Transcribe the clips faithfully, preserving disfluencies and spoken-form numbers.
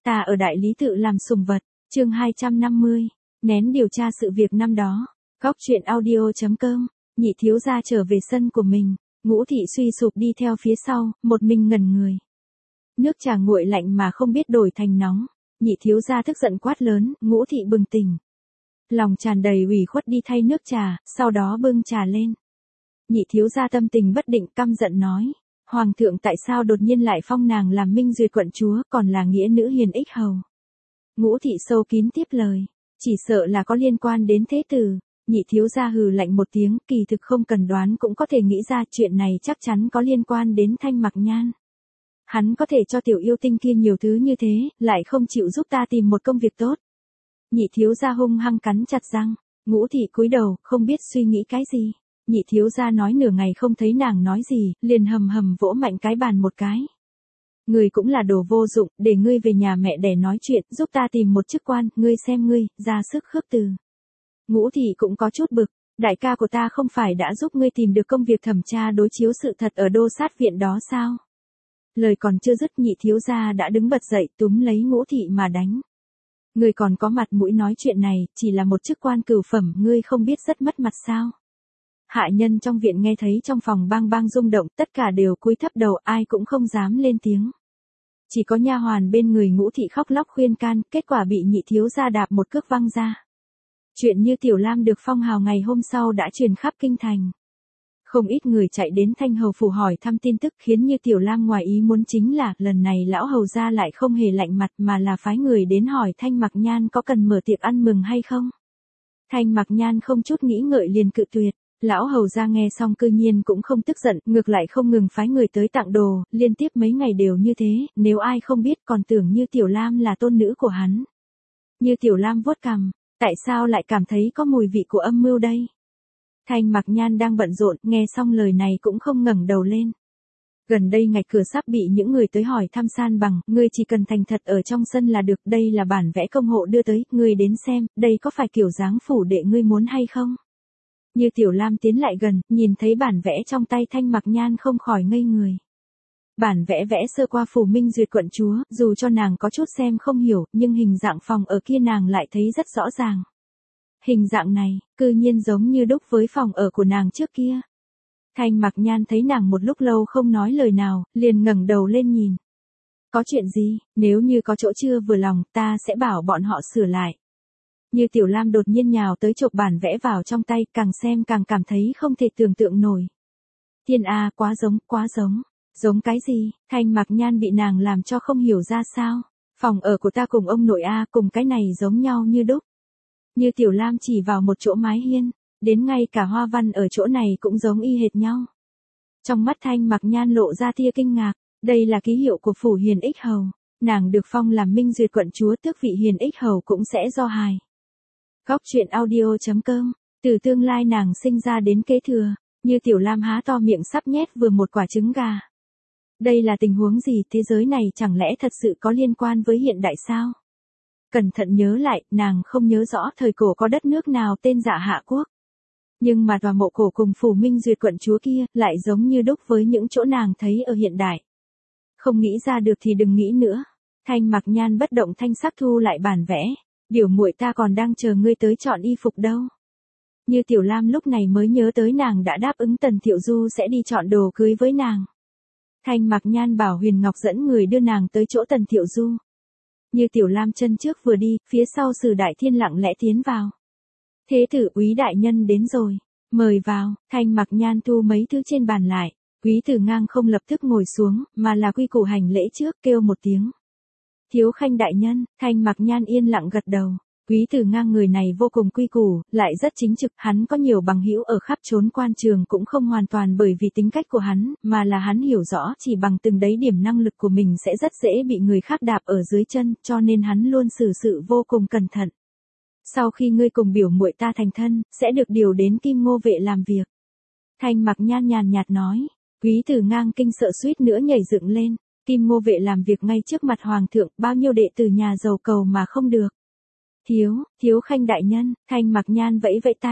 Ta ở đại lý tự làm sùng vật, chương hai trăm năm mươi, nén điều tra sự việc năm đó. Góc truyện audio chấm com, nhị thiếu gia trở về sân của mình, Ngũ thị suy sụp đi theo phía sau, một mình ngẩn người. Nước trà nguội lạnh mà không biết đổi thành nóng, nhị thiếu gia tức giận quát lớn, Ngũ thị bừng tỉnh. Lòng tràn đầy ủy khuất đi thay nước trà, sau đó bưng trà lên. Nhị thiếu gia tâm tình bất định căm giận nói, Hoàng thượng tại sao đột nhiên lại phong nàng làm Minh Duyệt quận chúa còn là nghĩa nữ hiền ích hầu. Ngũ thị sâu kín tiếp lời, chỉ sợ là có liên quan đến thế tử. Nhị thiếu gia hừ lạnh một tiếng, kỳ thực không cần đoán cũng có thể nghĩ ra chuyện này chắc chắn có liên quan đến Thanh Mặc Nhan. Hắn có thể cho tiểu yêu tinh kia nhiều thứ như thế, lại không chịu giúp ta tìm một công việc tốt. Nhị thiếu gia hung hăng cắn chặt răng, Ngũ thị cúi đầu, không biết suy nghĩ cái gì. Nhị thiếu gia nói nửa ngày không thấy nàng nói gì, liền hầm hầm vỗ mạnh cái bàn một cái. Ngươi cũng là đồ vô dụng, để ngươi về nhà mẹ đẻ nói chuyện, giúp ta tìm một chức quan, ngươi xem ngươi, ra sức khước từ. Ngũ thị cũng có chút bực, đại ca của ta không phải đã giúp ngươi tìm được công việc thẩm tra đối chiếu sự thật ở đô sát viện đó sao? Lời còn chưa dứt nhị thiếu gia đã đứng bật dậy túm lấy Ngũ thị mà đánh. Ngươi còn có mặt mũi nói chuyện này, chỉ là một chức quan cửu phẩm, ngươi không biết rất mất mặt sao? Hạ nhân trong viện nghe thấy trong phòng bang bang rung động, tất cả đều cúi thấp đầu, ai cũng không dám lên tiếng. Chỉ có nha hoàn bên người Ngũ thị khóc lóc khuyên can, kết quả bị nhị thiếu gia đạp một cước văng ra. Chuyện như Tiểu Lam được phong hào ngày hôm sau đã truyền khắp kinh thành. Không ít người chạy đến Thanh hầu phủ hỏi thăm tin tức, khiến như Tiểu Lam ngoài ý muốn chính là, lần này lão hầu gia lại không hề lạnh mặt mà là phái người đến hỏi Thanh Mặc Nhan có cần mở tiệc ăn mừng hay không. Thanh Mặc Nhan không chút nghĩ ngợi liền cự tuyệt. Lão hầu gia nghe xong cư nhiên cũng không tức giận, ngược lại không ngừng phái người tới tặng đồ, liên tiếp mấy ngày đều như thế, nếu ai không biết còn tưởng như Tiểu Lam là tôn nữ của hắn. Như Tiểu Lam vuốt cằm, tại sao lại cảm thấy có mùi vị của âm mưu đây? Thanh Mặc Nhan đang bận rộn, nghe xong lời này cũng không ngẩng đầu lên. Gần đây ngạch cửa sắp bị những người tới hỏi thăm san bằng, ngươi chỉ cần thành thật ở trong sân là được, đây là bản vẽ công hộ đưa tới, ngươi đến xem, đây có phải kiểu dáng phủ đệ ngươi muốn hay không? Như Tiểu Lam tiến lại gần, nhìn thấy bản vẽ trong tay Thanh Mặc Nhan không khỏi ngây người. Bản vẽ vẽ sơ qua phủ Minh Duyệt quận chúa, dù cho nàng có chút xem không hiểu, nhưng hình dạng phòng ở kia nàng lại thấy rất rõ ràng. Hình dạng này, cư nhiên giống như đúc với phòng ở của nàng trước kia. Thanh Mặc Nhan thấy nàng một lúc lâu không nói lời nào, liền ngẩng đầu lên nhìn. Có chuyện gì, nếu như có chỗ chưa vừa lòng, ta sẽ bảo bọn họ sửa lại. Như Tiểu Lam đột nhiên nhào tới chộp bản vẽ vào trong tay, càng xem càng cảm thấy không thể tưởng tượng nổi. Thiên A, quá giống, quá giống. Giống cái gì? Thanh Mặc Nhan bị nàng làm cho không hiểu ra sao. Phòng ở của ta cùng ông nội A cùng cái này giống nhau như đúc. Như Tiểu Lam chỉ vào một chỗ mái hiên, đến ngay cả hoa văn ở chỗ này cũng giống y hệt nhau. Trong mắt Thanh Mặc Nhan lộ ra tia kinh ngạc, đây là ký hiệu của phủ Hiền Ích Hầu. Nàng được phong làm Minh Duyệt quận chúa, tước vị Hiền Ích Hầu cũng sẽ do hài. Góc truyện audio chấm com, từ tương lai nàng sinh ra đến kế thừa, Như Tiểu Lam há to miệng sắp nhét vừa một quả trứng gà. Đây là tình huống gì, thế giới này chẳng lẽ thật sự có liên quan với hiện đại sao? Cẩn thận nhớ lại, nàng không nhớ rõ thời cổ có đất nước nào tên Dạ Hạ quốc. Nhưng mà tòa mộ cổ cùng phủ Minh Duyệt quận chúa kia, lại giống như đúc với những chỗ nàng thấy ở hiện đại. Không nghĩ ra được thì đừng nghĩ nữa. Thanh Mặc Nhan bất động thanh sắc thu lại bản vẽ. Biểu muội ta còn đang chờ ngươi tới chọn y phục đâu. Như Tiểu Lam lúc này mới nhớ tới nàng đã đáp ứng Tần Thiệu Du sẽ đi chọn đồ cưới với nàng. Thanh Mặc Nhan bảo Huyền Ngọc dẫn người đưa nàng tới chỗ Tần Thiệu Du. Như Tiểu Lam chân trước vừa đi, phía sau Sử Đại Thiên lặng lẽ tiến vào. Thế tử Úy đại nhân đến rồi, mời vào. Thanh Mặc Nhan thu mấy thứ trên bàn lại. Úy Tử Ngang không lập tức ngồi xuống, mà là quy củ hành lễ trước, kêu một tiếng. Thiếu Khanh đại nhân. Thanh Mặc Nhan yên lặng gật đầu. Úy Tử Ngang người này vô cùng quy củ, lại rất chính trực, hắn có nhiều bằng hữu ở khắp trốn quan trường cũng không hoàn toàn bởi vì tính cách của hắn, mà là hắn hiểu rõ chỉ bằng từng đấy điểm năng lực của mình sẽ rất dễ bị người khác đạp ở dưới chân, cho nên hắn luôn xử sự vô cùng cẩn thận. Sau khi ngươi cùng biểu muội ta thành thân, sẽ được điều đến Kim Ngô vệ làm việc. Thanh Mặc Nhan nhàn nhạt nói. Úy Tử Ngang kinh sợ suýt nữa nhảy dựng lên. Kim Ngô vệ làm việc ngay trước mặt hoàng thượng, bao nhiêu đệ tử nhà giàu cầu mà không được. Thiếu, thiếu Khanh đại nhân. Thanh Mặc Nhan vẫy vẫy tay.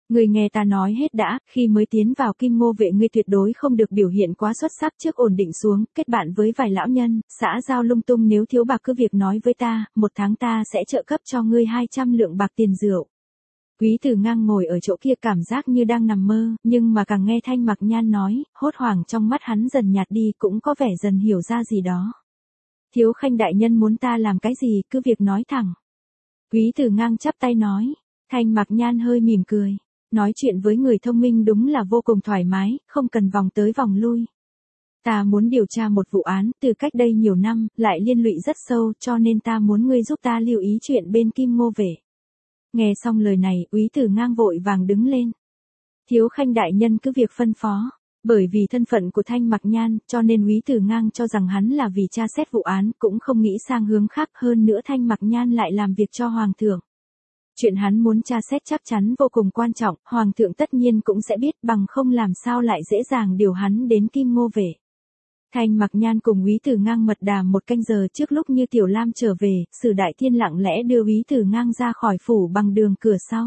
Ngươi nghe ta nói hết đã, khi mới tiến vào Kim Ngô vệ ngươi tuyệt đối không được biểu hiện quá xuất sắc, trước ổn định xuống, kết bạn với vài lão nhân, xã giao lung tung, nếu thiếu bạc cứ việc nói với ta, một tháng ta sẽ trợ cấp cho ngươi hai trăm lượng bạc tiền rượu. Quý Tử Ngang ngồi ở chỗ kia cảm giác như đang nằm mơ, nhưng mà càng nghe Thanh Mặc Nhan nói, hốt hoảng trong mắt hắn dần nhạt đi, cũng có vẻ dần hiểu ra gì đó. Thiếu Khanh đại nhân muốn ta làm cái gì, cứ việc nói thẳng. Quý Tử Ngang chắp tay nói. Thanh Mặc Nhan hơi mỉm cười. Nói chuyện với người thông minh đúng là vô cùng thoải mái, không cần vòng tới vòng lui. Ta muốn điều tra một vụ án, từ cách đây nhiều năm, lại liên lụy rất sâu, cho nên ta muốn ngươi giúp ta lưu ý chuyện bên Kim Ngô vệ. Nghe xong lời này, Úy Tử Ngang vội vàng đứng lên. Thiếu Khanh đại nhân cứ việc phân phó. Bởi vì thân phận của Thanh Mặc Nhan, cho nên Úy Tử Ngang cho rằng hắn là vì tra xét vụ án, cũng không nghĩ sang hướng khác, hơn nữa Thanh Mặc Nhan lại làm việc cho Hoàng thượng. Chuyện hắn muốn tra xét chắc chắn vô cùng quan trọng, Hoàng thượng tất nhiên cũng sẽ biết, bằng không làm sao lại dễ dàng điều hắn đến Kim Ngô vệ. Thanh Mặc Nhan cùng Úy Tử Ngang mật đàm một canh giờ trước, lúc như Tiểu Lam trở về, Sử Đại Thiên lặng lẽ đưa Úy Tử Ngang ra khỏi phủ bằng đường cửa sau.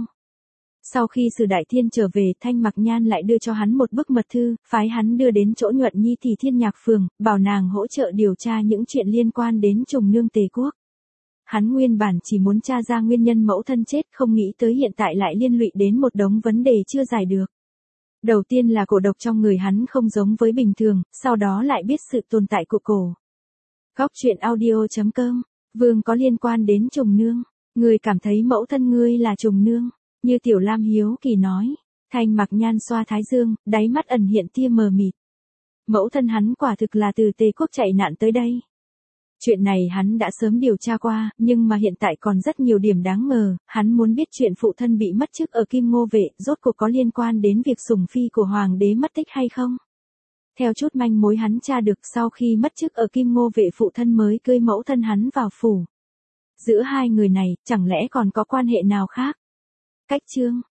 Sau khi Sử Đại Thiên trở về, Thanh Mặc Nhan lại đưa cho hắn một bức mật thư, phái hắn đưa đến chỗ Nhuận Nhi thì Thiên Nhạc Phường, bảo nàng hỗ trợ điều tra những chuyện liên quan đến Trùng Nương Tề Quốc. Hắn nguyên bản chỉ muốn tra ra nguyên nhân mẫu thân chết, không nghĩ tới hiện tại lại liên lụy đến một đống vấn đề chưa giải được. Đầu tiên là cổ độc trong người hắn không giống với bình thường, sau đó lại biết sự tồn tại của cổ. Góc truyện audio chấm com, Vương có liên quan đến Trùng Nương. Ngươi cảm thấy mẫu thân ngươi là Trùng Nương, như Tiểu Lam hiếu kỳ nói. Thanh Mặc Nhan xoa thái dương, đáy mắt ẩn hiện tia mờ mịt. Mẫu thân hắn quả thực là từ Tề Quốc chạy nạn tới đây. Chuyện này hắn đã sớm điều tra qua, nhưng mà hiện tại còn rất nhiều điểm đáng ngờ, hắn muốn biết chuyện phụ thân bị mất chức ở Kim Ngô vệ, rốt cuộc có liên quan đến việc sủng phi của Hoàng đế mất tích hay không? Theo chút manh mối hắn tra được, sau khi mất chức ở Kim Ngô vệ phụ thân mới cưới mẫu thân hắn vào phủ. Giữa hai người này, chẳng lẽ còn có quan hệ nào khác? Cách chương